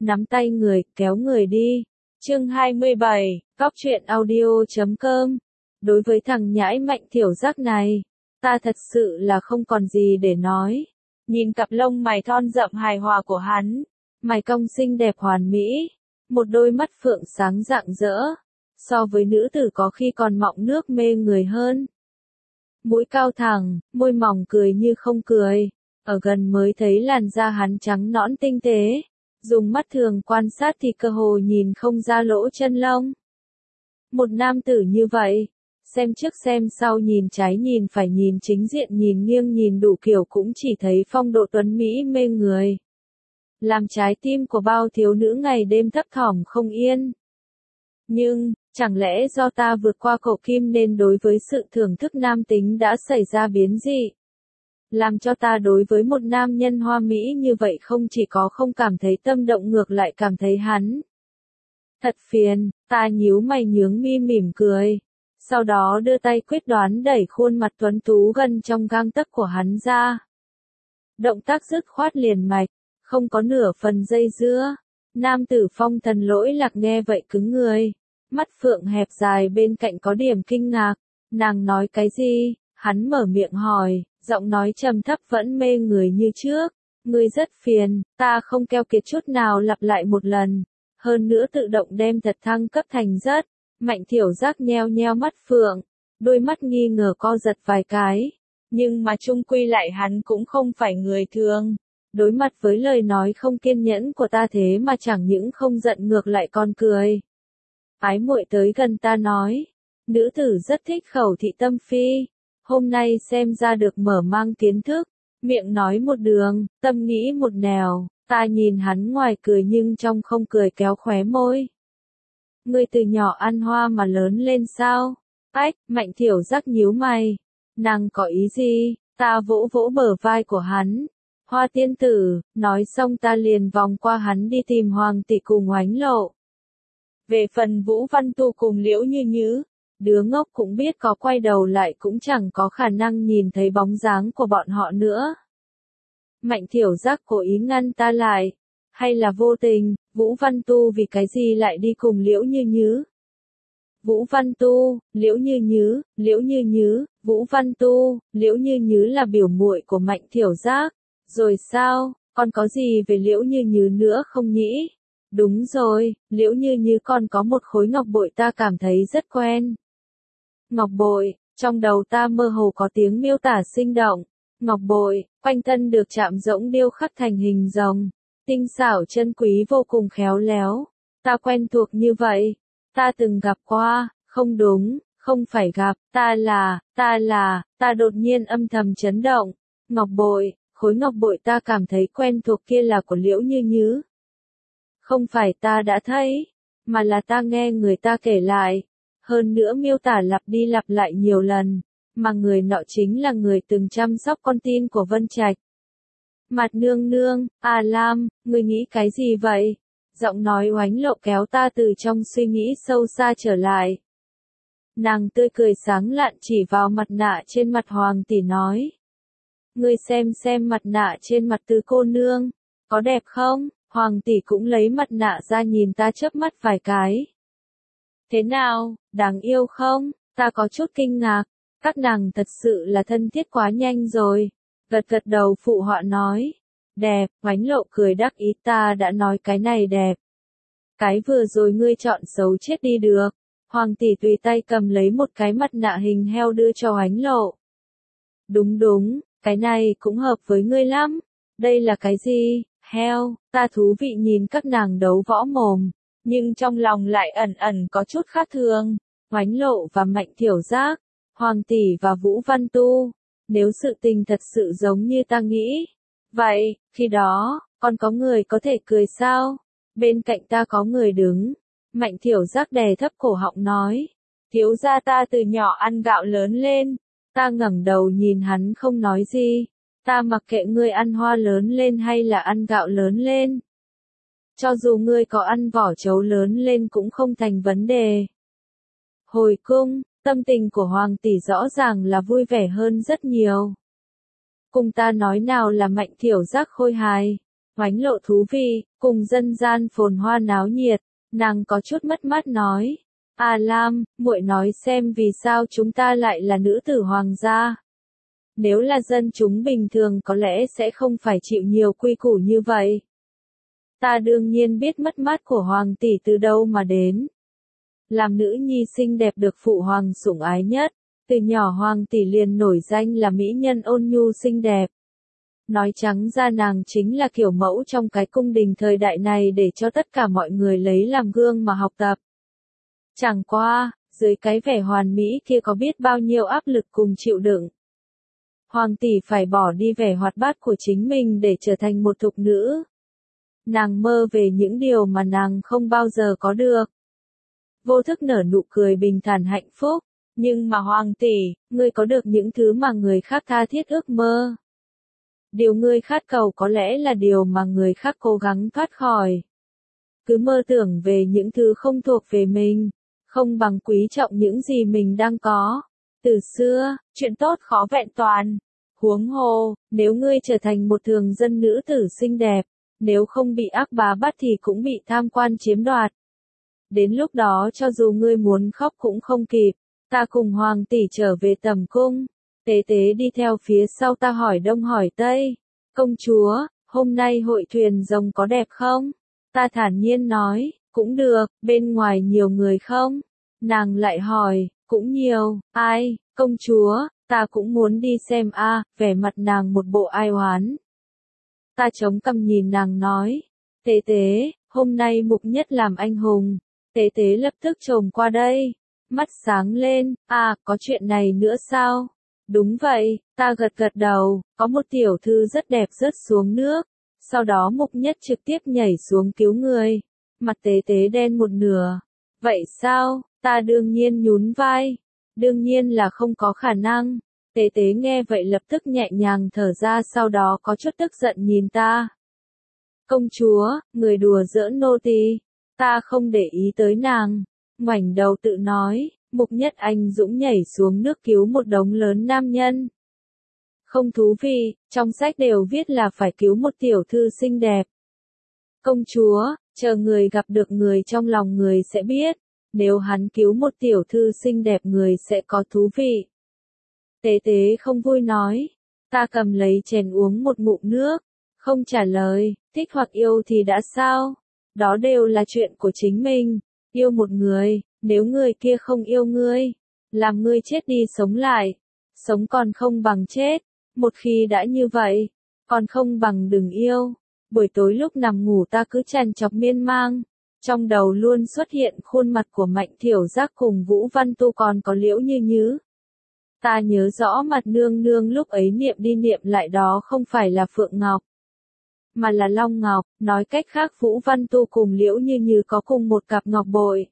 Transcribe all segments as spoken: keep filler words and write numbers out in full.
nắm tay người, kéo người đi. Chương hai mươi bảy, Góc truyện audio chấm com. Đối với thằng nhãi Mạnh Thiểu Giác này, ta thật sự là không còn gì để nói. Nhìn cặp lông mày thon rậm hài hòa của hắn, mày cong xinh đẹp hoàn mỹ, một đôi mắt phượng sáng rạng rỡ, so với nữ tử có khi còn mọng nước mê người hơn. Mũi cao thẳng, môi mỏng cười như không cười, ở gần mới thấy làn da hắn trắng nõn tinh tế, dùng mắt thường quan sát thì cơ hồ nhìn không ra lỗ chân lông. Một nam tử như vậy, xem trước xem sau nhìn trái nhìn phải nhìn chính diện nhìn nghiêng nhìn đủ kiểu cũng chỉ thấy phong độ tuấn mỹ mê người. Làm trái tim của bao thiếu nữ ngày đêm thấp thỏm không yên. Nhưng, chẳng lẽ do ta vượt qua cổ kim nên đối với sự thưởng thức nam tính đã xảy ra biến dị? Làm cho ta đối với một nam nhân hoa mỹ như vậy không chỉ có không cảm thấy tâm động ngược lại cảm thấy hắn thật phiền, ta nhíu mày nhướng mi mỉm cười. Sau đó đưa tay quyết đoán đẩy khuôn mặt tuấn tú gần trong gang tấc của hắn ra. Động tác dứt khoát liền mạch, không có nửa phần dây dưa. Nam tử phong thần lỗi lạc nghe vậy cứng người. Mắt phượng hẹp dài bên cạnh có điểm kinh ngạc. Nàng nói cái gì? Hắn mở miệng hỏi, giọng nói trầm thấp vẫn mê người như trước. Ngươi rất phiền, ta không keo kiệt chút nào lặp lại một lần. Hơn nữa tự động đem thật thăng cấp thành rất. Mạnh Thiểu Giác nheo nheo mắt phượng, đôi mắt nghi ngờ co giật vài cái. Nhưng mà chung quy lại hắn cũng không phải người thường. Đối mặt với lời nói không kiên nhẫn của ta thế mà chẳng những không giận ngược lại còn cười. Ái muội tới gần ta nói, nữ tử rất thích khẩu thị tâm phi. Hôm nay xem ra được mở mang kiến thức, miệng nói một đường, tâm nghĩ một nẻo. Ta nhìn hắn ngoài cười nhưng trong không cười kéo khóe môi. Ngươi từ nhỏ ăn hoa mà lớn lên sao? Ách, Mạnh Thiểu Giác nhíu mày. Nàng có ý gì? Ta vỗ vỗ bờ vai của hắn. Hoa tiên tử, nói xong ta liền vòng qua hắn đi tìm Hoàng tỷ cùng Oánh Lộ. Về phần Vũ Văn Tu cùng Liễu Như Nhứ, đứa ngốc cũng biết có quay đầu lại cũng chẳng có khả năng nhìn thấy bóng dáng của bọn họ nữa. Mạnh Thiểu Giác cố ý ngăn ta lại. Hay là vô tình, Vũ Văn Tu vì cái gì lại đi cùng Liễu Như Nhứ? Vũ Văn Tu, Liễu Như Nhứ, Liễu Như Nhứ, Vũ Văn Tu, Liễu Như Nhứ là biểu muội của Mạnh Thiểu Giác. Rồi sao, còn có gì về Liễu Như Nhứ nữa không nhỉ? Đúng rồi, Liễu Như Nhứ còn có một khối ngọc bội ta cảm thấy rất quen. Ngọc bội, trong đầu ta mơ hồ có tiếng miêu tả sinh động. Ngọc bội, quanh thân được chạm rỗng điêu khắc thành hình rồng. Tinh xảo chân quý vô cùng khéo léo. Ta quen thuộc như vậy. Ta từng gặp qua, không đúng, không phải gặp, ta là, ta là, ta đột nhiên âm thầm chấn động. Ngọc bội, khối ngọc bội ta cảm thấy quen thuộc kia là của Liễu Như Nhứ. Không phải ta đã thấy, mà là ta nghe người ta kể lại. Hơn nữa miêu tả lặp đi lặp lại nhiều lần, mà người nọ chính là người từng chăm sóc con tin của Vân Trạch. Mặt nương nương, à Lam, ngươi nghĩ cái gì vậy? Giọng nói Oánh Lộ kéo ta từ trong suy nghĩ sâu xa trở lại. Nàng tươi cười sáng lạn chỉ vào mặt nạ trên mặt Hoàng tỷ nói. Ngươi xem xem mặt nạ trên mặt Tứ cô nương, có đẹp không? Hoàng tỷ cũng lấy mặt nạ ra nhìn ta chớp mắt vài cái. Thế nào, đáng yêu không? Ta có chút kinh ngạc, các nàng thật sự là thân thiết quá nhanh rồi. Gật gật đầu phụ họa nói. Đẹp, Oánh Lộ cười đắc ý ta đã nói cái này đẹp. Cái vừa rồi ngươi chọn xấu chết đi được. Hoàng tỷ tùy tay cầm lấy một cái mặt nạ hình heo đưa cho Oánh Lộ. Đúng đúng, cái này cũng hợp với ngươi lắm. Đây là cái gì? Heo, ta thú vị nhìn các nàng đấu võ mồm. Nhưng trong lòng lại ẩn ẩn có chút khác thường. Oánh Lộ và Mạnh Thiểu Giác, Hoàng tỷ và Vũ Văn Tu. Nếu sự tình thật sự giống như ta nghĩ. Vậy, khi đó, còn có người có thể cười sao? Bên cạnh ta có người đứng. Mạnh Thiểu Giác đè thấp cổ họng nói. Thiếu gia ta từ nhỏ ăn gạo lớn lên. Ta ngẩng đầu nhìn hắn không nói gì. Ta mặc kệ ngươi ăn hoa lớn lên hay là ăn gạo lớn lên. Cho dù ngươi có ăn vỏ trấu lớn lên cũng không thành vấn đề. Hồi cung, tâm tình của Hoàng tỷ rõ ràng là vui vẻ hơn rất nhiều. Cùng ta nói nào là Mạnh Thiểu Giác khôi hài. Oánh lộ thú vị, cùng dân gian phồn hoa náo nhiệt, nàng có chút mất mát nói. A Lam, muội nói xem vì sao chúng ta lại là nữ tử hoàng gia. Nếu là dân chúng bình thường có lẽ sẽ không phải chịu nhiều quy củ như vậy. Ta đương nhiên biết mất mát của hoàng tỷ từ đâu mà đến. Làm nữ nhi xinh đẹp được phụ hoàng sủng ái nhất, từ nhỏ hoàng tỷ liền nổi danh là mỹ nhân ôn nhu xinh đẹp. Nói trắng ra nàng chính là kiểu mẫu trong cái cung đình thời đại này để cho tất cả mọi người lấy làm gương mà học tập. Chẳng qua, dưới cái vẻ hoàn mỹ kia có biết bao nhiêu áp lực cùng chịu đựng. Hoàng tỷ phải bỏ đi vẻ hoạt bát của chính mình để trở thành một thục nữ. Nàng mơ về những điều mà nàng không bao giờ có được. Vô thức nở nụ cười bình thản hạnh phúc, nhưng mà hoàng tỷ, ngươi có được những thứ mà người khác tha thiết ước mơ. Điều ngươi khát cầu có lẽ là điều mà người khác cố gắng thoát khỏi. Cứ mơ tưởng về những thứ không thuộc về mình, không bằng quý trọng những gì mình đang có. Từ xưa, chuyện tốt khó vẹn toàn. Huống hồ, nếu ngươi trở thành một thường dân nữ tử xinh đẹp, nếu không bị ác bá bắt thì cũng bị tham quan chiếm đoạt. Đến lúc đó cho dù ngươi muốn khóc cũng không kịp, ta cùng hoàng tỷ trở về tầm cung. Tế tế đi theo phía sau ta hỏi đông hỏi tây. Công chúa, hôm nay hội thuyền rồng có đẹp không? Ta thản nhiên nói, cũng được, bên ngoài nhiều người không? Nàng lại hỏi, cũng nhiều, ai, công chúa, ta cũng muốn đi xem a, à, vẻ mặt nàng một bộ ai oán. Ta chống cằm nhìn nàng nói, tế tế, hôm nay mục nhất làm anh hùng. Tế tế lập tức trồm qua đây, mắt sáng lên, à, có chuyện này nữa sao? Đúng vậy, ta gật gật đầu, có một tiểu thư rất đẹp rớt xuống nước, sau đó mục nhất trực tiếp nhảy xuống cứu người. Mặt tế tế đen một nửa. Vậy sao? Ta đương nhiên nhún vai. Đương nhiên là không có khả năng. Tế tế nghe vậy lập tức nhẹ nhàng thở ra sau đó có chút tức giận nhìn ta. Công chúa, người đùa giỡn nô tỳ. Ta không để ý tới nàng. Ngoảnh đầu tự nói, mục nhất anh dũng nhảy xuống nước cứu một đống lớn nam nhân. Không thú vị, trong sách đều viết là phải cứu một tiểu thư xinh đẹp. Công chúa, chờ người gặp được người trong lòng người sẽ biết, nếu hắn cứu một tiểu thư xinh đẹp người sẽ có thú vị. Tế tế không vui nói, ta cầm lấy chén uống một ngụm nước, không trả lời, thích hoặc yêu thì đã sao, đó đều là chuyện của chính mình, yêu một người, nếu người kia không yêu ngươi, làm ngươi chết đi sống lại, sống còn không bằng chết, một khi đã như vậy, còn không bằng đừng yêu. Buổi tối lúc nằm ngủ ta cứ trằn trọc miên man, trong đầu luôn xuất hiện khuôn mặt của Mạnh Thiểu Giác cùng Vũ Văn Tu còn có Liễu Như Nhứ. Ta nhớ rõ mặt nương nương lúc ấy niệm đi niệm lại đó không phải là Phượng Ngọc, mà là Long Ngọc, nói cách khác Vũ Văn Tu cùng Liễu Như Nhứ có cùng một cặp ngọc bội.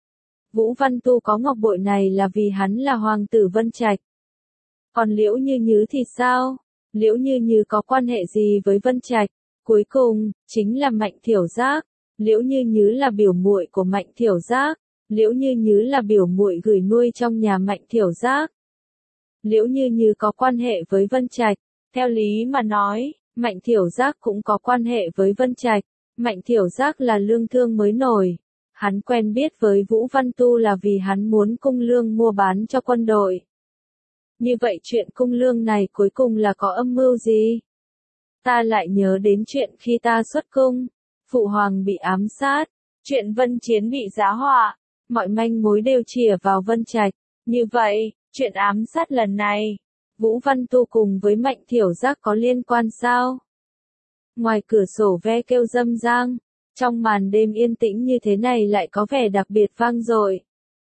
Vũ Văn Tu có ngọc bội này là vì hắn là hoàng tử Vân Trạch. Còn Liễu Như Nhứ thì sao? Liễu Như Nhứ có quan hệ gì với Vân Trạch? Cuối cùng, chính là Mạnh Thiểu Giác. Liễu Như Nhứ là biểu muội của Mạnh Thiểu Giác. Liễu Như Nhứ là biểu muội gửi nuôi trong nhà Mạnh Thiểu Giác. Liễu Như Nhứ có quan hệ với Vân Trạch. Theo lý mà nói, Mạnh Thiểu Giác cũng có quan hệ với Vân Trạch. Mạnh Thiểu Giác là lương thương mới nổi. Hắn quen biết với Vũ Văn Tu là vì hắn muốn cung lương mua bán cho quân đội. Như vậy chuyện cung lương này cuối cùng là có âm mưu gì? Ta lại nhớ đến chuyện khi ta xuất cung, Phụ Hoàng bị ám sát, chuyện Vân Chiến bị giá họa, mọi manh mối đều chìa vào Vân Trạch. Như vậy, chuyện ám sát lần này, Vũ Văn Tu cùng với Mạnh Thiểu Giác có liên quan sao? Ngoài cửa sổ ve kêu râm ran, trong màn đêm yên tĩnh như thế này lại có vẻ đặc biệt vang dội.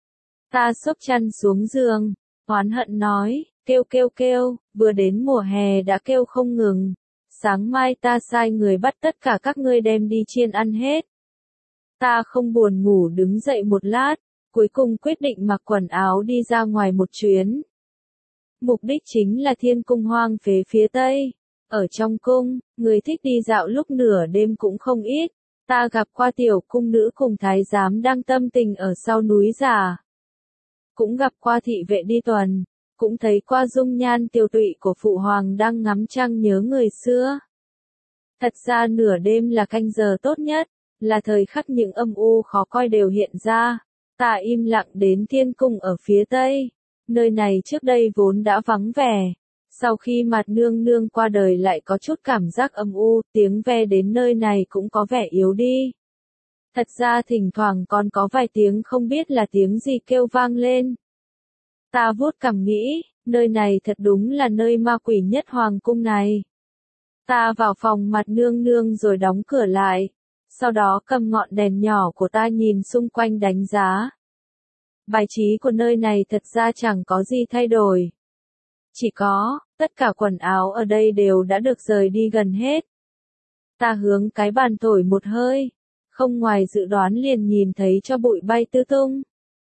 Ta xốc chăn xuống giường, oán hận nói, kêu kêu kêu, vừa đến mùa hè đã kêu không ngừng. Sáng mai ta sai người bắt tất cả các ngươi đem đi chiên ăn hết. Ta không buồn ngủ đứng dậy một lát, cuối cùng quyết định mặc quần áo đi ra ngoài một chuyến. Mục đích chính là thiên cung hoang phế phía tây. Ở trong cung, người thích đi dạo lúc nửa đêm cũng không ít. Ta gặp qua tiểu cung nữ cùng thái giám đang tâm tình ở sau núi giả. Cũng gặp qua thị vệ đi tuần. Cũng thấy qua dung nhan tiêu tụy của Phụ Hoàng đang ngắm trăng nhớ người xưa. Thật ra nửa đêm là canh giờ tốt nhất, là thời khắc những âm u khó coi đều hiện ra. Ta im lặng đến thiên cung ở phía tây. Nơi này trước đây vốn đã vắng vẻ. Sau khi Mạt Nương Nương qua đời lại có chút cảm giác âm u, tiếng ve đến nơi này cũng có vẻ yếu đi. Thật ra thỉnh thoảng còn có vài tiếng không biết là tiếng gì kêu vang lên. Ta vuốt cằm nghĩ, nơi này thật đúng là nơi ma quỷ nhất hoàng cung này. Ta vào phòng Mạt Nương Nương rồi đóng cửa lại. Sau đó cầm ngọn đèn nhỏ của ta nhìn xung quanh đánh giá. Bài trí của nơi này thật ra chẳng có gì thay đổi. Chỉ có, tất cả quần áo ở đây đều đã được rời đi gần hết. Ta hướng cái bàn thổi một hơi. Không ngoài dự đoán liền nhìn thấy cho bụi bay tứ tung.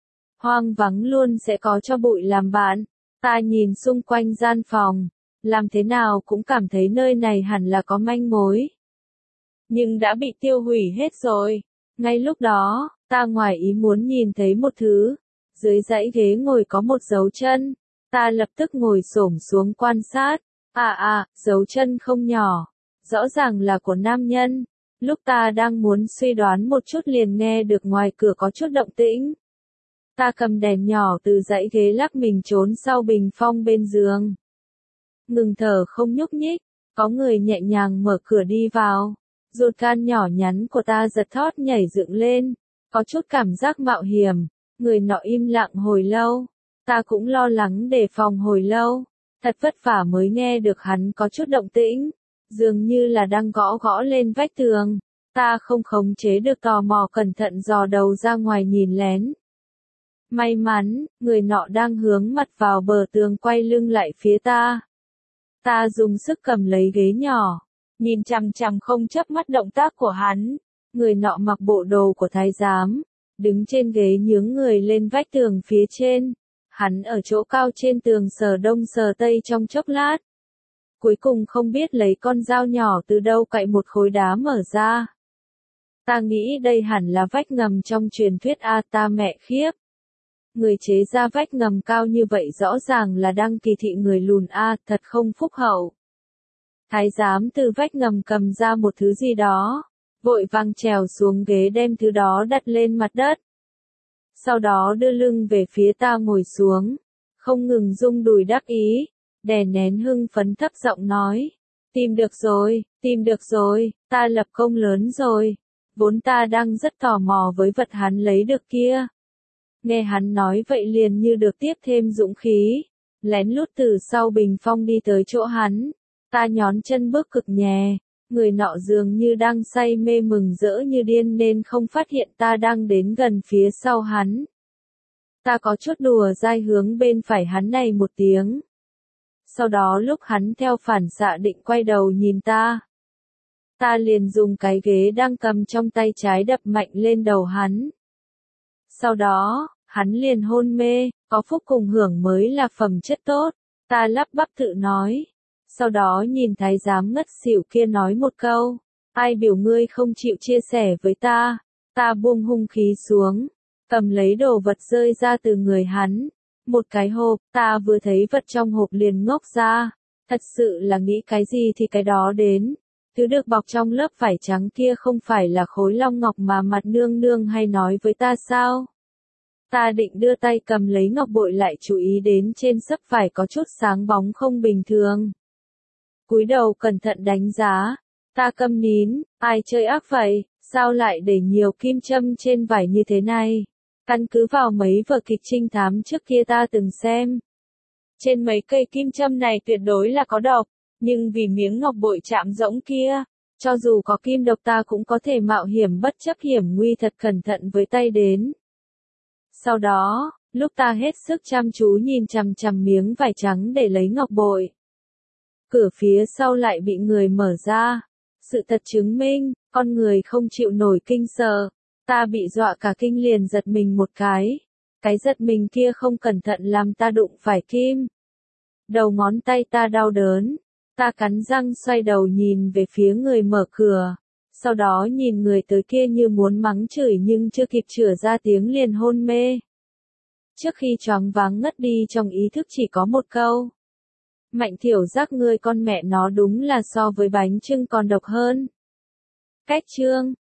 Hoang vắng luôn sẽ có cho bụi làm bạn. Ta nhìn xung quanh gian phòng. Làm thế nào cũng cảm thấy nơi này hẳn là có manh mối. Nhưng đã bị tiêu hủy hết rồi. Ngay lúc đó, ta ngoài ý muốn nhìn thấy một thứ. Dưới dãy ghế ngồi có một dấu chân. Ta lập tức ngồi xổm xuống quan sát. À à, dấu chân không nhỏ. Rõ ràng là của nam nhân. Lúc ta đang muốn suy đoán một chút liền nghe được ngoài cửa có chút động tĩnh. Ta cầm đèn nhỏ từ dãy ghế lắc mình trốn sau bình phong bên giường. Ngừng thở không nhúc nhích, có người nhẹ nhàng mở cửa đi vào. Ruột gan nhỏ nhắn của ta giật thót nhảy dựng lên, có chút cảm giác mạo hiểm. Người nọ im lặng hồi lâu, ta cũng lo lắng đề phòng hồi lâu. Thật vất vả mới nghe được hắn có chút động tĩnh. Dường như là đang gõ gõ lên vách tường. Ta không khống chế được tò mò cẩn thận dò đầu ra ngoài nhìn lén. May mắn, người nọ đang hướng mặt vào bờ tường quay lưng lại phía ta. Ta dùng sức cầm lấy ghế nhỏ, nhìn chằm chằm không chớp mắt động tác của hắn. Người nọ mặc bộ đồ của thái giám, đứng trên ghế nhướng người lên vách tường phía trên. Hắn ở chỗ cao trên tường sờ đông sờ tây trong chốc lát. Cuối cùng không biết lấy con dao nhỏ từ đâu cạy một khối đá mở ra. Ta nghĩ đây hẳn là vách ngầm trong truyền thuyết A, ta mẹ khiếp. Người chế ra vách ngầm cao như vậy rõ ràng là đang kỳ thị người lùn A, thật không phúc hậu. Thái giám từ vách ngầm cầm ra một thứ gì đó, vội vàng trèo xuống ghế đem thứ đó đặt lên mặt đất. Sau đó đưa lưng về phía ta ngồi xuống, không ngừng rung đùi đắc ý. Đè nén hưng phấn thấp giọng nói. Tìm được rồi, tìm được rồi, ta lập công lớn rồi. Vốn ta đang rất tò mò với vật hắn lấy được kia. Nghe hắn nói vậy liền như được tiếp thêm dũng khí. Lén lút từ sau bình phong đi tới chỗ hắn. Ta nhón chân bước cực nhẹ. Người nọ dường như đang say mê mừng rỡ như điên nên không phát hiện ta đang đến gần phía sau hắn. Ta có chút đùa dai hướng bên phải hắn này một tiếng. Sau đó lúc hắn theo phản xạ định quay đầu nhìn ta. Ta liền dùng cái ghế đang cầm trong tay trái đập mạnh lên đầu hắn. Sau đó, hắn liền hôn mê, có phúc cùng hưởng mới là phẩm chất tốt. Ta lắp bắp tự nói. Sau đó nhìn thái giám ngất xỉu kia nói một câu. Ai biểu ngươi không chịu chia sẻ với ta. Ta buông hung khí xuống, cầm lấy đồ vật rơi ra từ người hắn. Một cái hộp, ta vừa thấy vật trong hộp liền ngốc ra. Thật sự là nghĩ cái gì thì cái đó đến. Thứ được bọc trong lớp vải trắng kia không phải là khối long ngọc mà Mạt Nương Nương hay nói với ta sao? Ta định đưa tay cầm lấy ngọc bội lại chú ý đến trên sấp vải có chút sáng bóng không bình thường. Cúi đầu cẩn thận đánh giá. Ta câm nín, ai chơi ác vậy, sao lại để nhiều kim châm trên vải như thế này? Căn cứ vào mấy vở kịch trinh thám trước kia ta từng xem. Trên mấy cây kim châm này tuyệt đối là có độc, nhưng vì miếng ngọc bội chạm rỗng kia, cho dù có kim độc ta cũng có thể mạo hiểm bất chấp hiểm nguy thật cẩn thận với tay đến. Sau đó, lúc ta hết sức chăm chú nhìn chằm chằm miếng vải trắng để lấy ngọc bội. Cửa phía sau lại bị người mở ra. Sự thật chứng minh, con người không chịu nổi kinh sợ. Ta bị dọa cả kinh liền giật mình một cái. Cái giật mình kia không cẩn thận làm ta đụng phải kim. Đầu ngón tay ta đau đớn. Ta cắn răng xoay đầu nhìn về phía người mở cửa. Sau đó nhìn người tới kia như muốn mắng chửi nhưng chưa kịp chửa ra tiếng liền hôn mê. Trước khi choáng váng ngất đi trong ý thức chỉ có một câu. Mạnh Thiểu Giác ngươi con mẹ nó đúng là so với bánh chưng còn độc hơn. Cách chương